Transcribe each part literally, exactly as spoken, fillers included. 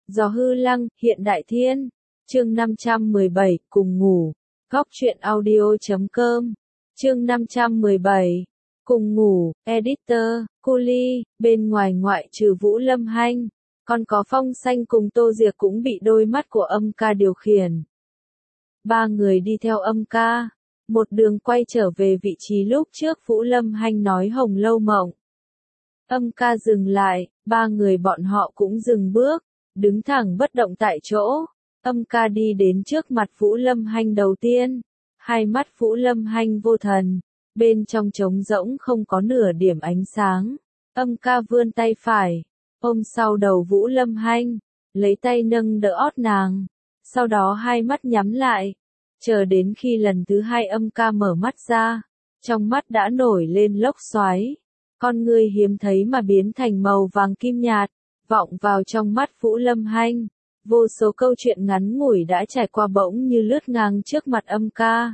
Gió hư lăng, hiện đại thiên. Chương năm trăm mười bảy, cùng ngủ. Góc truyện audio chấm com. Chương năm trăm mười bảy. Cùng ngủ, editor, cô Ly, bên ngoài ngoại trừ Vũ Lâm Hanh, còn có Phong Xanh cùng Tô Diệc cũng bị đôi mắt của âm ca điều khiển. Ba người đi theo âm ca, một đường quay trở về vị trí lúc trước Vũ Lâm Hanh nói Hồng Lâu Mộng. Âm ca dừng lại, ba người bọn họ cũng dừng bước, đứng thẳng bất động tại chỗ. Âm ca đi đến trước mặt Vũ Lâm Hanh đầu tiên, hai mắt Vũ Lâm Hanh vô thần, bên trong trống rỗng không có nửa điểm ánh sáng. Âm ca vươn tay phải, ôm sau đầu Vũ Lâm Hanh, lấy tay nâng đỡ ót nàng, sau đó hai mắt nhắm lại, chờ đến khi lần thứ hai âm ca mở mắt ra, trong mắt đã nổi lên lốc xoáy, con ngươi hiếm thấy mà biến thành màu vàng kim nhạt, vọng vào trong mắt Vũ Lâm Hanh. Vô số câu chuyện ngắn ngủi đã trải qua bỗng như lướt ngang trước mặt âm ca.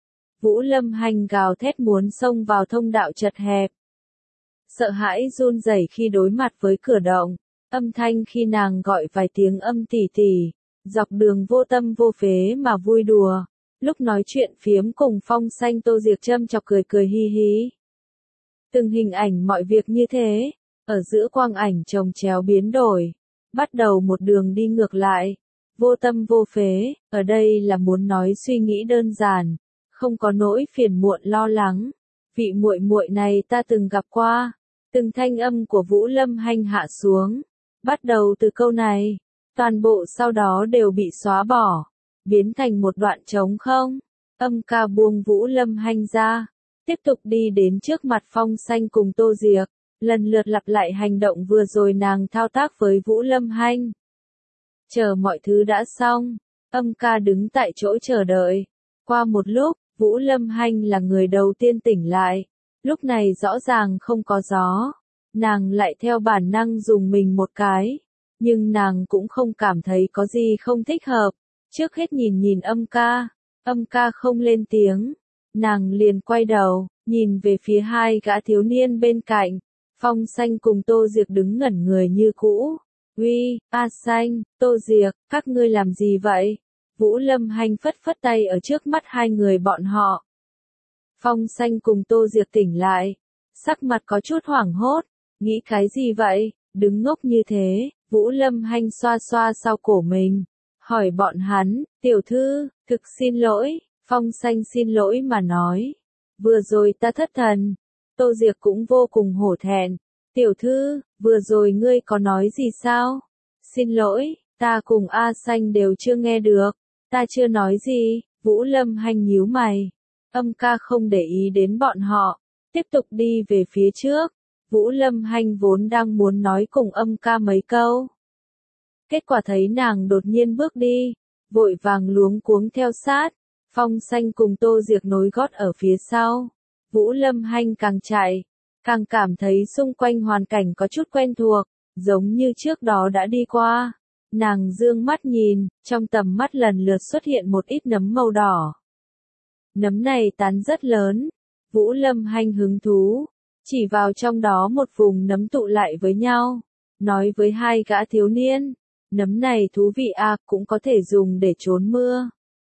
Vũ Lâm Hanh gào thét muốn xông vào thông đạo chật hẹp. Sợ hãi run rẩy khi đối mặt với cửa động, âm thanh khi nàng gọi vài tiếng âm tỉ tỉ, dọc đường vô tâm vô phế mà vui đùa, lúc nói chuyện phiếm cùng Phong Xanh Tô Diệc châm chọc cười cười hi hi. Từng hình ảnh mọi việc như thế, ở giữa quang ảnh chồng chéo biến đổi. Bắt đầu một đường đi ngược lại, vô tâm vô phế, ở đây là muốn nói suy nghĩ đơn giản, không có nỗi phiền muộn lo lắng. Vị muội muội này ta từng gặp qua. Từng thanh âm của Vũ Lâm Hanh hạ xuống, bắt đầu từ câu này, toàn bộ sau đó đều bị xóa bỏ, biến thành một đoạn trống không. Âm ca buông Vũ Lâm Hanh ra, tiếp tục đi đến trước mặt Phong Xanh cùng Tô Diệc. Lần lượt lặp lại hành động vừa rồi nàng thao tác với Vũ Lâm Hanh. Chờ mọi thứ đã xong, âm ca đứng tại chỗ chờ đợi. Qua một lúc, Vũ Lâm Hanh là người đầu tiên tỉnh lại. Lúc này rõ ràng không có gió. Nàng lại theo bản năng dùng mình một cái. Nhưng nàng cũng không cảm thấy có gì không thích hợp. Trước hết nhìn nhìn âm ca. Âm ca không lên tiếng. Nàng liền quay đầu, nhìn về phía hai gã thiếu niên bên cạnh. Phong Xanh cùng Tô Diệc đứng ngẩn người như cũ. Uy, A Xanh, Tô Diệc, các ngươi làm gì vậy? Vũ Lâm Hanh phất phất tay ở trước mắt hai người bọn họ. Phong Xanh cùng Tô Diệc tỉnh lại, sắc mặt có chút hoảng hốt, nghĩ cái gì vậy, đứng ngốc như thế. Vũ Lâm Hanh xoa xoa sau cổ mình, hỏi bọn hắn, tiểu thư, thực xin lỗi. Phong Xanh xin lỗi mà nói, vừa rồi ta thất thần. Tô Diệc cũng vô cùng hổ thẹn. Tiểu thư, vừa rồi ngươi có nói gì sao? Xin lỗi, ta cùng A Xanh đều chưa nghe được. Ta chưa nói gì. Vũ Lâm Hanh nhíu mày. Âm ca không để ý đến bọn họ, tiếp tục đi về phía trước. Vũ Lâm Hanh vốn đang muốn nói cùng âm ca mấy câu. Kết quả thấy nàng đột nhiên bước đi, vội vàng luống cuống theo sát. Phong Xanh cùng Tô Diệc nối gót ở phía sau. Vũ Lâm Hanh càng chạy, càng cảm thấy xung quanh hoàn cảnh có chút quen thuộc, giống như trước đó đã đi qua. Nàng dương mắt nhìn, trong tầm mắt lần lượt xuất hiện một ít nấm màu đỏ. Nấm này tán rất lớn. Vũ Lâm Hanh hứng thú, chỉ vào trong đó một vùng nấm tụ lại với nhau, nói với hai gã thiếu niên, nấm này thú vị à, cũng có thể dùng để trốn mưa.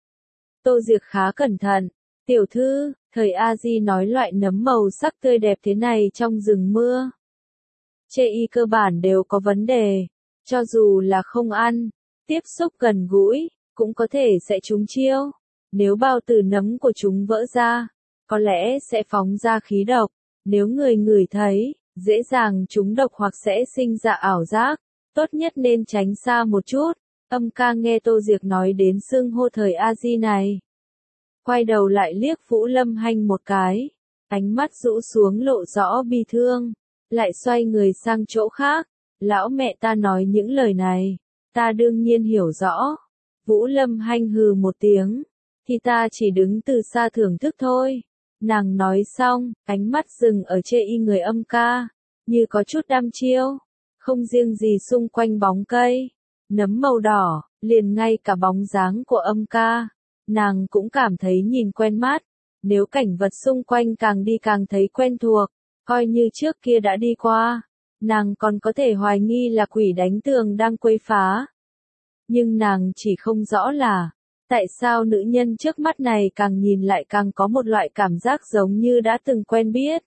Tô Diệc khá cẩn thận, tiểu thư, thời A Di nói loại nấm màu sắc tươi đẹp thế này trong rừng mưa. Chê y cơ bản đều có vấn đề, cho dù là không ăn, tiếp xúc gần gũi, cũng có thể sẽ trúng chiêu. Nếu bao tử nấm của chúng vỡ ra, có lẽ sẽ phóng ra khí độc. Nếu người ngửi thấy, dễ dàng trúng độc hoặc sẽ sinh ra ảo giác, tốt nhất nên tránh xa một chút. Âm ca nghe Tô Diệc nói đến xưng hô thời A Di này, quay đầu lại liếc Vũ Lâm Hanh một cái, ánh mắt rũ xuống lộ rõ bi thương, lại xoay người sang chỗ khác. Lão mẹ ta nói những lời này, ta đương nhiên hiểu rõ. Vũ Lâm Hanh hừ một tiếng, thì ta chỉ đứng từ xa thưởng thức thôi. Nàng nói xong, ánh mắt dừng ở chê y người âm ca, như có chút đăm chiêu. Không riêng gì xung quanh bóng cây, nấm màu đỏ, liền ngay cả bóng dáng của âm ca, nàng cũng cảm thấy nhìn quen mắt. Nếu cảnh vật xung quanh càng đi càng thấy quen thuộc, coi như trước kia đã đi qua, nàng còn có thể hoài nghi là quỷ đánh tường đang quấy phá. Nhưng nàng chỉ không rõ là, tại sao nữ nhân trước mắt này càng nhìn lại càng có một loại cảm giác giống như đã từng quen biết.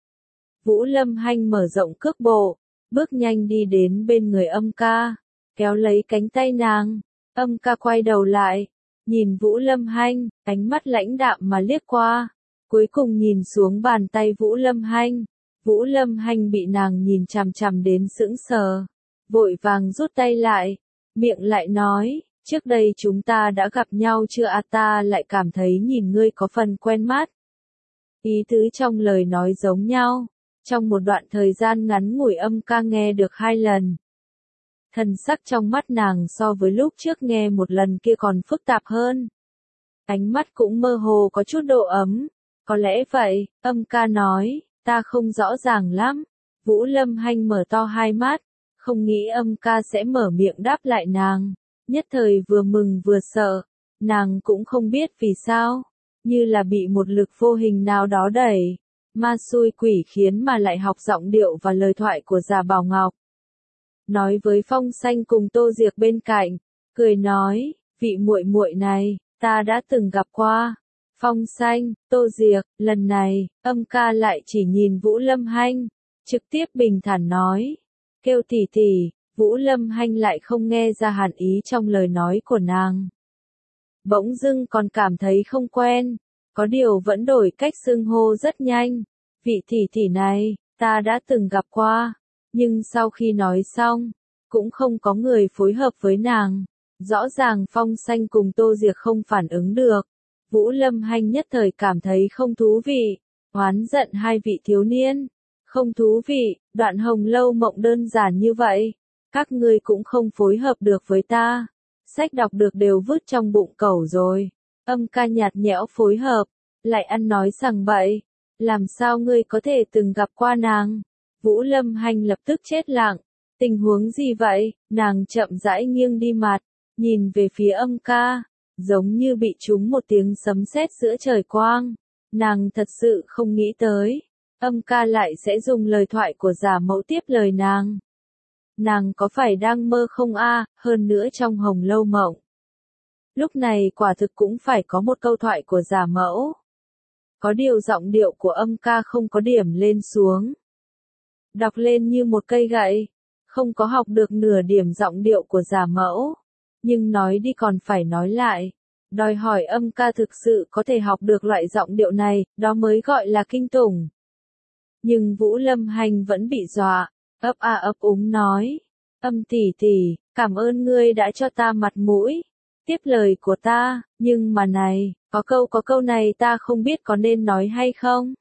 Vũ Lâm Hanh mở rộng cước bộ, bước nhanh đi đến bên người Âm Ca, kéo lấy cánh tay nàng. Âm Ca quay đầu lại, nhìn Vũ Lâm Hanh, ánh mắt lãnh đạm mà liếc qua, cuối cùng nhìn xuống bàn tay Vũ Lâm Hanh. Vũ Lâm Hanh bị nàng nhìn chằm chằm đến sững sờ, vội vàng rút tay lại, miệng lại nói, trước đây chúng ta đã gặp nhau chưa à, ta lại cảm thấy nhìn ngươi có phần quen mắt. Ý tứ trong lời nói giống nhau, trong một đoạn thời gian ngắn ngủi Âm Ca nghe được hai lần. Thần sắc trong mắt nàng so với lúc trước nghe một lần kia còn phức tạp hơn. Ánh mắt cũng mơ hồ có chút độ ấm, có lẽ vậy, Âm Ca nói, ta không rõ ràng lắm. Vũ Lâm Hanh mở to hai mắt, không nghĩ Âm Ca sẽ mở miệng đáp lại nàng, nhất thời vừa mừng vừa sợ, nàng cũng không biết vì sao, như là bị một lực vô hình nào đó đẩy, ma xui quỷ khiến mà lại học giọng điệu và lời thoại của Giả Bảo Ngọc. Nói với Phong Xanh cùng Tô Diệc bên cạnh, cười nói, vị muội muội này, ta đã từng gặp qua. Phong Xanh, Tô Diệc, lần này, Âm Ca lại chỉ nhìn Vũ Lâm Hanh, trực tiếp bình thản nói, kêu tỷ tỷ. Vũ Lâm Hanh lại không nghe ra hẳn ý trong lời nói của nàng. Bỗng dưng còn cảm thấy không quen, có điều vẫn đổi cách xưng hô rất nhanh. Vị tỷ tỷ này, ta đã từng gặp qua, nhưng sau khi nói xong, cũng không có người phối hợp với nàng. Rõ ràng Phong Xanh cùng Tô Diệc không phản ứng được. Vũ Lâm Hanh nhất thời cảm thấy không thú vị, oán giận hai vị thiếu niên. Không thú vị, Đoạn Hồng Lâu Mộng đơn giản như vậy. Các ngươi cũng không phối hợp được với ta. Sách đọc được đều vứt trong bụng cẩu rồi. Âm Ca nhạt nhẽo phối hợp, lại ăn nói sằng bậy. Làm sao ngươi có thể từng gặp qua nàng? Vũ Lâm Hanh lập tức chết lặng. Tình huống gì vậy? Nàng chậm rãi nghiêng đi mặt, nhìn về phía Âm Ca, giống như bị trúng một tiếng sấm sét giữa trời quang. Nàng thật sự không nghĩ tới, Âm Ca lại sẽ dùng lời thoại của Giả Mẫu tiếp lời nàng. Nàng có phải đang mơ không a? Hơn nữa trong Hồng Lâu Mộng. Lúc này quả thực cũng phải có một câu thoại của Giả Mẫu. Có điều giọng điệu của Âm Ca không có điểm lên xuống. Đọc lên như một cây gậy, không có học được nửa điểm giọng điệu của Giả Mẫu. Nhưng nói đi còn phải nói lại. Đòi hỏi Âm Ca thực sự có thể học được loại giọng điệu này, đó mới gọi là kinh tủng. Nhưng Vũ Lâm Hanh vẫn bị dọa. Ấp a ấp úng nói, Âm tỷ tỷ, cảm ơn ngươi đã cho ta mặt mũi, tiếp lời của ta, nhưng mà này, có câu có câu này ta không biết có nên nói hay không.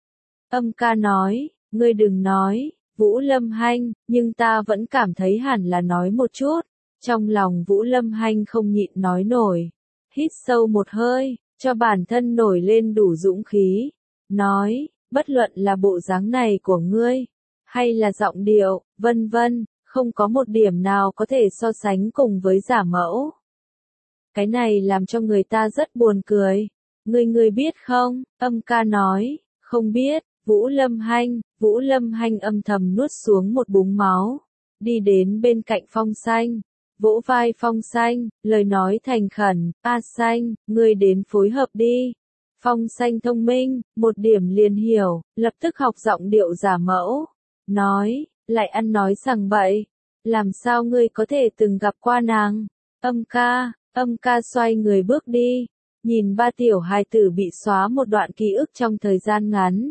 Âm Ca nói, ngươi đừng nói, Vũ Lâm Hanh, nhưng ta vẫn cảm thấy hẳn là nói một chút. Trong lòng Vũ Lâm Hanh không nhịn nói nổi, hít sâu một hơi, cho bản thân nổi lên đủ dũng khí, nói, bất luận là bộ dáng này của ngươi, hay là giọng điệu, vân vân, không có một điểm nào có thể so sánh cùng với Giả Mẫu. Cái này làm cho người ta rất buồn cười. Ngươi ngươi biết không? Âm Ca nói, không biết. Vũ Lâm Hanh, Vũ Lâm Hanh âm thầm nuốt xuống một búng máu, đi đến bên cạnh Phong Xanh, vỗ vai Phong Xanh, lời nói thành khẩn, A Xanh, ngươi đến phối hợp đi. Phong Xanh thông minh, một điểm liền hiểu, lập tức học giọng điệu Giả Mẫu, nói, lại ăn nói sằng bậy, làm sao ngươi có thể từng gặp qua nàng? Âm Ca, Âm Ca xoay người bước đi, nhìn ba tiểu hài tử bị xóa một đoạn ký ức trong thời gian ngắn.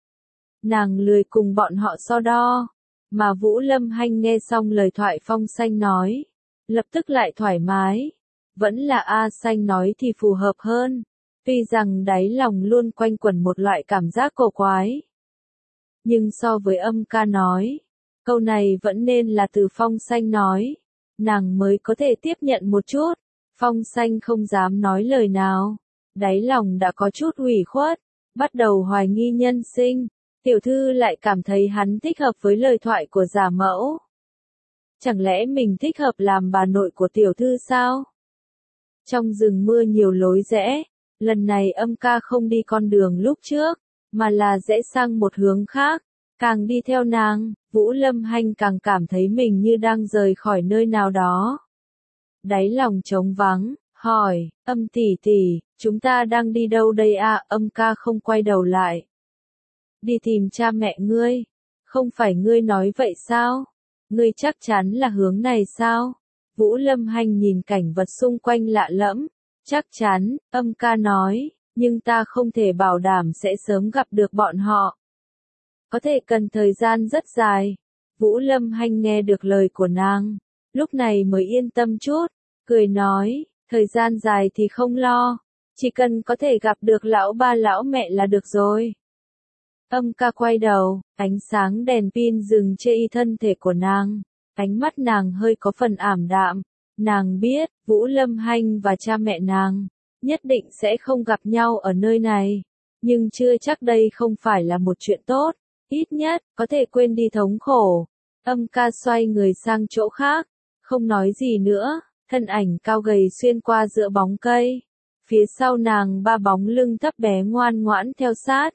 Nàng lười cùng bọn họ so đo, mà Vũ Lâm Hanh nghe xong lời thoại Phong Xanh nói, lập tức lại thoải mái, vẫn là A Xanh nói thì phù hợp hơn, tuy rằng đáy lòng luôn quanh quẩn một loại cảm giác cổ quái. Nhưng so với Âm Ca nói, câu này vẫn nên là từ Phong Xanh nói, nàng mới có thể tiếp nhận một chút. Phong Xanh không dám nói lời nào, đáy lòng đã có chút ủy khuất, bắt đầu hoài nghi nhân sinh. Tiểu thư lại cảm thấy hắn thích hợp với lời thoại của Giả Mẫu. Chẳng lẽ mình thích hợp làm bà nội của tiểu thư sao? Trong rừng mưa nhiều lối rẽ, lần này Âm Ca không đi con đường lúc trước, mà là rẽ sang một hướng khác. Càng đi theo nàng, Vũ Lâm Hanh càng cảm thấy mình như đang rời khỏi nơi nào đó. đáy lòng trống vắng, hỏi, Âm tỷ tỷ, chúng ta đang đi đâu đây à? Âm ca không quay đầu lại. Đi tìm cha mẹ ngươi. Không phải ngươi nói vậy sao? Ngươi chắc chắn là hướng này sao? Vũ Lâm Hanh nhìn cảnh vật xung quanh lạ lẫm. Chắc chắn, Âm ca nói, nhưng ta không thể bảo đảm sẽ sớm gặp được bọn họ. Có thể cần thời gian rất dài. Vũ Lâm Hanh nghe được lời của nàng, lúc này mới yên tâm chút, cười nói, thời gian dài thì không lo, chỉ cần có thể gặp được lão ba lão mẹ là được rồi. Âm ca quay đầu, ánh sáng đèn pin dừng trên y thân thể của nàng, ánh mắt nàng hơi có phần ảm đạm, nàng biết, Vũ Lâm Hanh và cha mẹ nàng, nhất định sẽ không gặp nhau ở nơi này, nhưng chưa chắc đây không phải là một chuyện tốt, ít nhất, có thể quên đi thống khổ. Âm ca xoay người sang chỗ khác, không nói gì nữa, thân ảnh cao gầy xuyên qua giữa bóng cây. Phía sau nàng ba bóng lưng thấp bé ngoan ngoãn theo sát.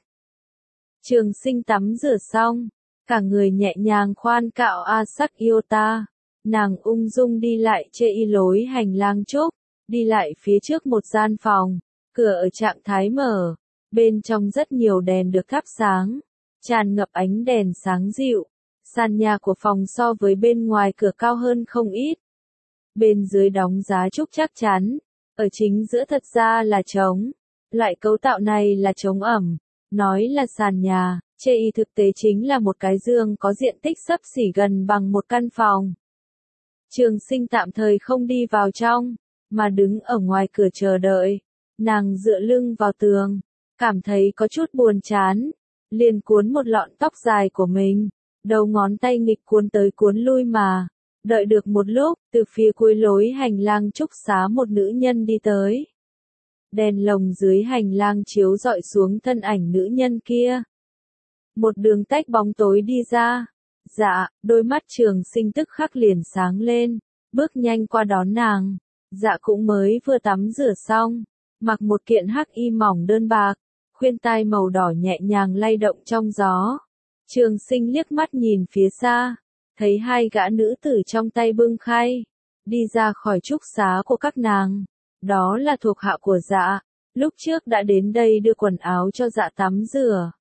Trường Sinh tắm rửa xong, cả người nhẹ nhàng khoan cạo a sắc yêu ta. Nàng ung dung đi lại trên y lối hành lang trúc, đi lại phía trước một gian phòng, cửa ở trạng thái mở, bên trong rất nhiều đèn được thắp sáng, tràn ngập ánh đèn sáng dịu. Sàn nhà của phòng so với bên ngoài cửa cao hơn không ít. Bên dưới đóng giá trúc chắc chắn, ở chính giữa thật ra là trống. Loại cấu tạo này là trống ẩm, nói là sàn nhà, chê y thực tế chính là một cái giường có diện tích xấp xỉ gần bằng một căn phòng. Trường Sinh tạm thời không đi vào trong, mà đứng ở ngoài cửa chờ đợi. Nàng dựa lưng vào tường, cảm thấy có chút buồn chán, liền cuốn một lọn tóc dài của mình. Đầu ngón tay nghịch cuốn tới cuốn lui mà. Đợi được một lúc, từ phía cuối lối hành lang trúc xá một nữ nhân đi tới. Đèn lồng dưới hành lang chiếu rọi xuống thân ảnh nữ nhân kia. Một đường tách bóng tối đi ra. Dạ, đôi mắt Trường Sinh tức khắc liền sáng lên, bước nhanh qua đón nàng. Dạ cũng mới vừa tắm rửa xong, mặc một kiện hắc y mỏng đơn bạc, khuyên tai màu đỏ nhẹ nhàng lay động trong gió. Trường Sinh liếc mắt nhìn phía xa, thấy hai gã nữ tử trong tay bưng khay, đi ra khỏi trúc xá của các nàng. Đó là thuộc hạ của Dạ, lúc trước đã đến đây đưa quần áo cho Dạ tắm rửa.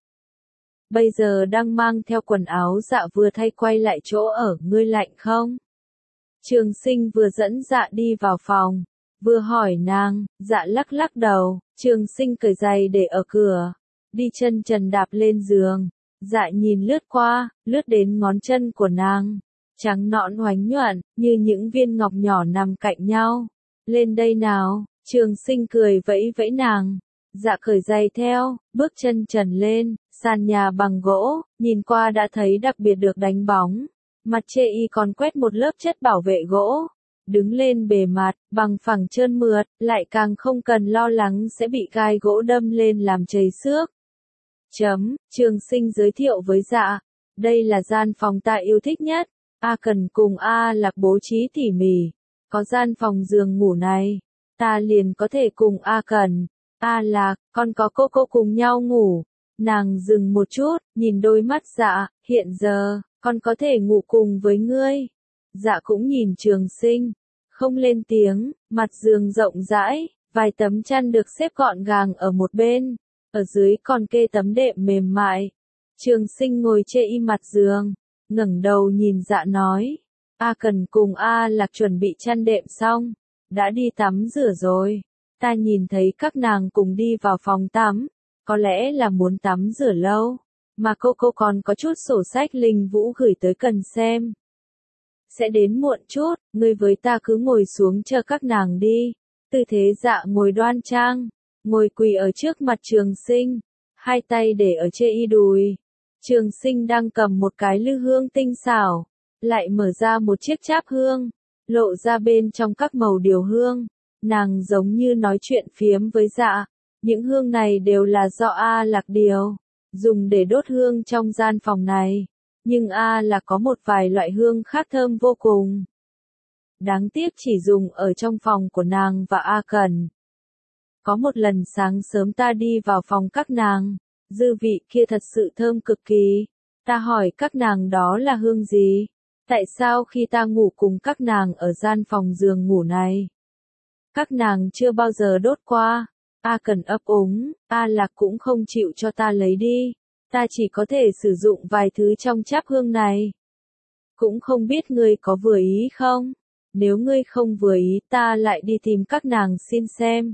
Bây giờ đang mang theo quần áo Dạ vừa thay quay lại chỗ ở. Ngươi lạnh không? Trường Sinh vừa dẫn Dạ đi vào phòng, vừa hỏi nàng. Dạ lắc lắc đầu. Trường Sinh cởi giày để ở cửa, đi chân trần đạp lên giường. Dạ nhìn lướt qua, lướt đến ngón chân của nàng, trắng nõn oánh nhuận, như những viên ngọc nhỏ nằm cạnh nhau. Lên đây nào, Trường Sinh cười vẫy vẫy nàng. Dạ cởi giày theo, bước chân trần lên, sàn nhà bằng gỗ, nhìn qua đã thấy đặc biệt được đánh bóng. Mặt chê y còn quét một lớp chất bảo vệ gỗ. Đứng lên bề mặt, bằng phẳng trơn mượt, lại càng không cần lo lắng sẽ bị gai gỗ đâm lên làm chảy xước. Chấm, Trường Sinh giới thiệu với Dạ, đây là gian phòng ta yêu thích nhất, A Cần cùng A Lạc bố trí tỉ mỉ, có gian phòng giường ngủ này, ta liền có thể cùng A Cần, A Lạc, còn có cô cô cùng nhau ngủ. Nàng dừng một chút, nhìn đôi mắt Dạ, hiện giờ, con có thể ngủ cùng với ngươi. Dạ cũng nhìn Trường Sinh, không lên tiếng, mặt giường rộng rãi, vài tấm chăn được xếp gọn gàng ở một bên. Ở dưới còn kê tấm đệm mềm mại. Trường Sinh ngồi trên y mặt giường, ngẩng đầu nhìn Dạ nói, A Cần cùng A Lạc chuẩn bị chăn đệm xong, đã đi tắm rửa rồi. Ta nhìn thấy các nàng cùng đi vào phòng tắm, có lẽ là muốn tắm rửa lâu, mà cô cô còn có chút sổ sách Linh Vũ gửi tới cần xem. Sẽ đến muộn chút, ngươi với ta cứ ngồi xuống chờ các nàng đi. Tư thế Dạ ngồi đoan trang, ngồi quỳ ở trước mặt Trường Sinh, hai tay để ở trên y đùi. Trường Sinh đang cầm một cái lư hương tinh xảo, lại mở ra một chiếc cháp hương, lộ ra bên trong các màu điều hương. Nàng giống như nói chuyện phiếm với Dạ, những hương này đều là do A Lạc điều, dùng để đốt hương trong gian phòng này. Nhưng A Lạc có một vài loại hương khác thơm vô cùng. Đáng tiếc chỉ dùng ở trong phòng của nàng và A Cần. Có một lần sáng sớm ta đi vào phòng các nàng, dư vị kia thật sự thơm cực kỳ. Ta hỏi các nàng đó là hương gì? Tại sao khi ta ngủ cùng các nàng ở gian phòng giường ngủ này, các nàng chưa bao giờ đốt qua? A Cần ấp úng, A Lạc cũng không chịu cho ta lấy đi. Ta chỉ có thể sử dụng vài thứ trong cháp hương này. Cũng không biết ngươi có vừa ý không? Nếu ngươi không vừa ý ta lại đi tìm các nàng xin xem.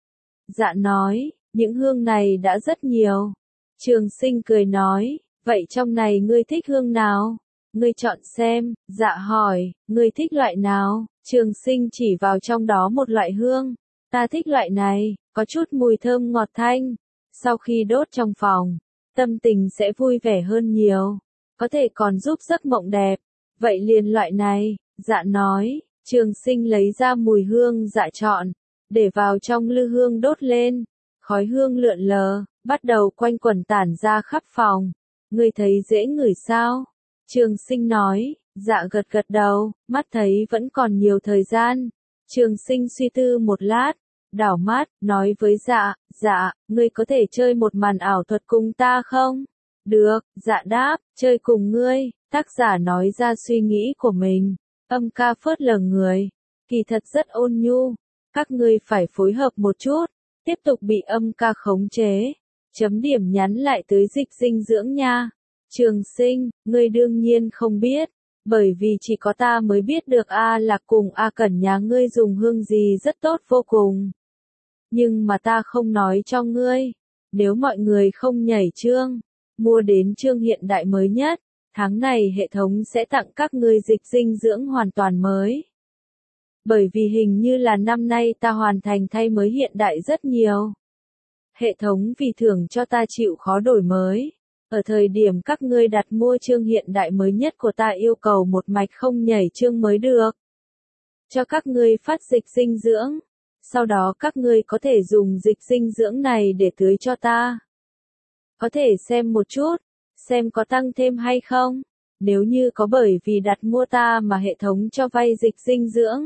Dạ nói, những hương này đã rất nhiều. Trường Sinh cười nói, vậy trong này ngươi thích hương nào? Ngươi chọn xem. Dạ hỏi, ngươi thích loại nào? Trường Sinh chỉ vào trong đó một loại hương. Ta thích loại này, có chút mùi thơm ngọt thanh. Sau khi đốt trong phòng, tâm tình sẽ vui vẻ hơn nhiều. Có thể còn giúp giấc mộng đẹp. Vậy liền loại này. Dạ nói, Trường Sinh lấy ra mùi hương dạ chọn, để vào trong lư hương đốt lên. Khói hương lượn lờ, bắt đầu quanh quẩn tản ra khắp phòng. Ngươi thấy dễ ngửi sao? Trường Sinh nói. Dạ gật gật đầu, mắt thấy vẫn còn nhiều thời gian. Trường Sinh suy tư một lát, đảo mắt, nói với dạ, dạ, ngươi có thể chơi một màn ảo thuật cùng ta không? Được, dạ đáp, chơi cùng ngươi. Tác giả nói ra suy nghĩ của mình. Âm ca phớt lờ người, kỳ thật rất ôn nhu. Các ngươi phải phối hợp một chút. Tiếp tục bị âm ca khống chế. Chấm điểm nhắn lại tới dịch dinh dưỡng nha. Trường Sinh, ngươi đương nhiên không biết. Bởi vì chỉ có ta mới biết được A Lạc cùng A Cẩn nhà ngươi dùng hương gì rất tốt vô cùng. Nhưng mà ta không nói cho ngươi. Nếu mọi người không nhảy chương, mua đến chương hiện đại mới nhất, tháng này hệ thống sẽ tặng các ngươi dịch dinh dưỡng hoàn toàn mới. Bởi vì hình như là năm nay ta hoàn thành thay mới hiện đại rất nhiều. Hệ thống vì thưởng cho ta chịu khó đổi mới. Ở thời điểm các ngươi đặt mua chương hiện đại mới nhất của ta yêu cầu một mạch không nhảy chương mới được. Cho các ngươi phát dịch dinh dưỡng. Sau đó các ngươi có thể dùng dịch dinh dưỡng này để tưới cho ta. Có thể xem một chút, xem có tăng thêm hay không. Nếu như có bởi vì đặt mua ta mà hệ thống cho vay dịch dinh dưỡng.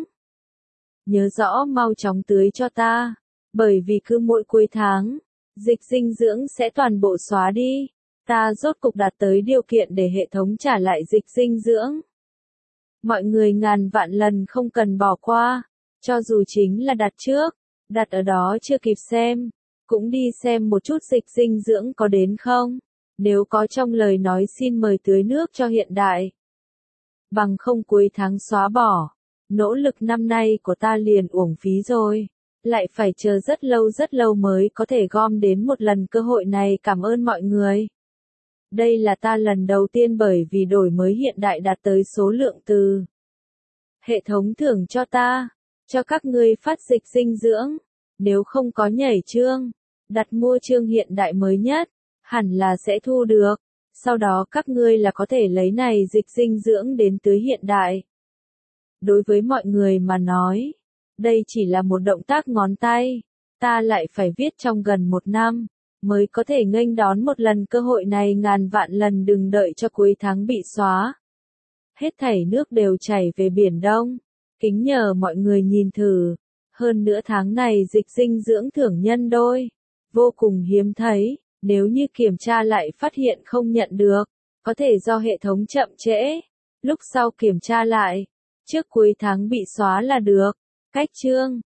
Nhớ rõ mau chóng tưới cho ta. Bởi vì cứ mỗi cuối tháng, dịch dinh dưỡng sẽ toàn bộ xóa đi. Ta rốt cục đạt tới điều kiện để hệ thống trả lại dịch dinh dưỡng. Mọi người ngàn vạn lần không cần bỏ qua. Cho dù chính là đặt trước, đặt ở đó chưa kịp xem, cũng đi xem một chút dịch dinh dưỡng có đến không. Nếu có trong lời nói xin mời tưới nước cho hiện đại. Bằng không cuối tháng xóa bỏ. Nỗ lực năm nay của ta liền uổng phí rồi. Lại phải chờ rất lâu rất lâu mới có thể gom đến một lần cơ hội này. Cảm ơn mọi người. Đây là ta lần đầu tiên bởi vì đổi mới hiện đại đạt tới số lượng từ. Hệ thống thưởng cho ta, cho các ngươi phát dịch dinh dưỡng. Nếu không có nhảy chương, đặt mua chương hiện đại mới nhất, hẳn là sẽ thu được. Sau đó các ngươi là có thể lấy này dịch dinh dưỡng đến tưới hiện đại. Đối với mọi người mà nói, đây chỉ là một động tác ngón tay. Ta lại phải viết trong gần một năm, mới có thể nghênh đón một lần cơ hội này. Ngàn vạn lần đừng đợi cho cuối tháng bị xóa. Hết thảy nước đều chảy về Biển Đông. Kính nhờ mọi người nhìn thử. Hơn nữa tháng này dịch dinh dưỡng thưởng nhân đôi. Vô cùng hiếm thấy. Nếu như kiểm tra lại phát hiện không nhận được, có thể do hệ thống chậm trễ. Lúc sau kiểm tra lại, trước cuối tháng bị xóa là được. Cách chương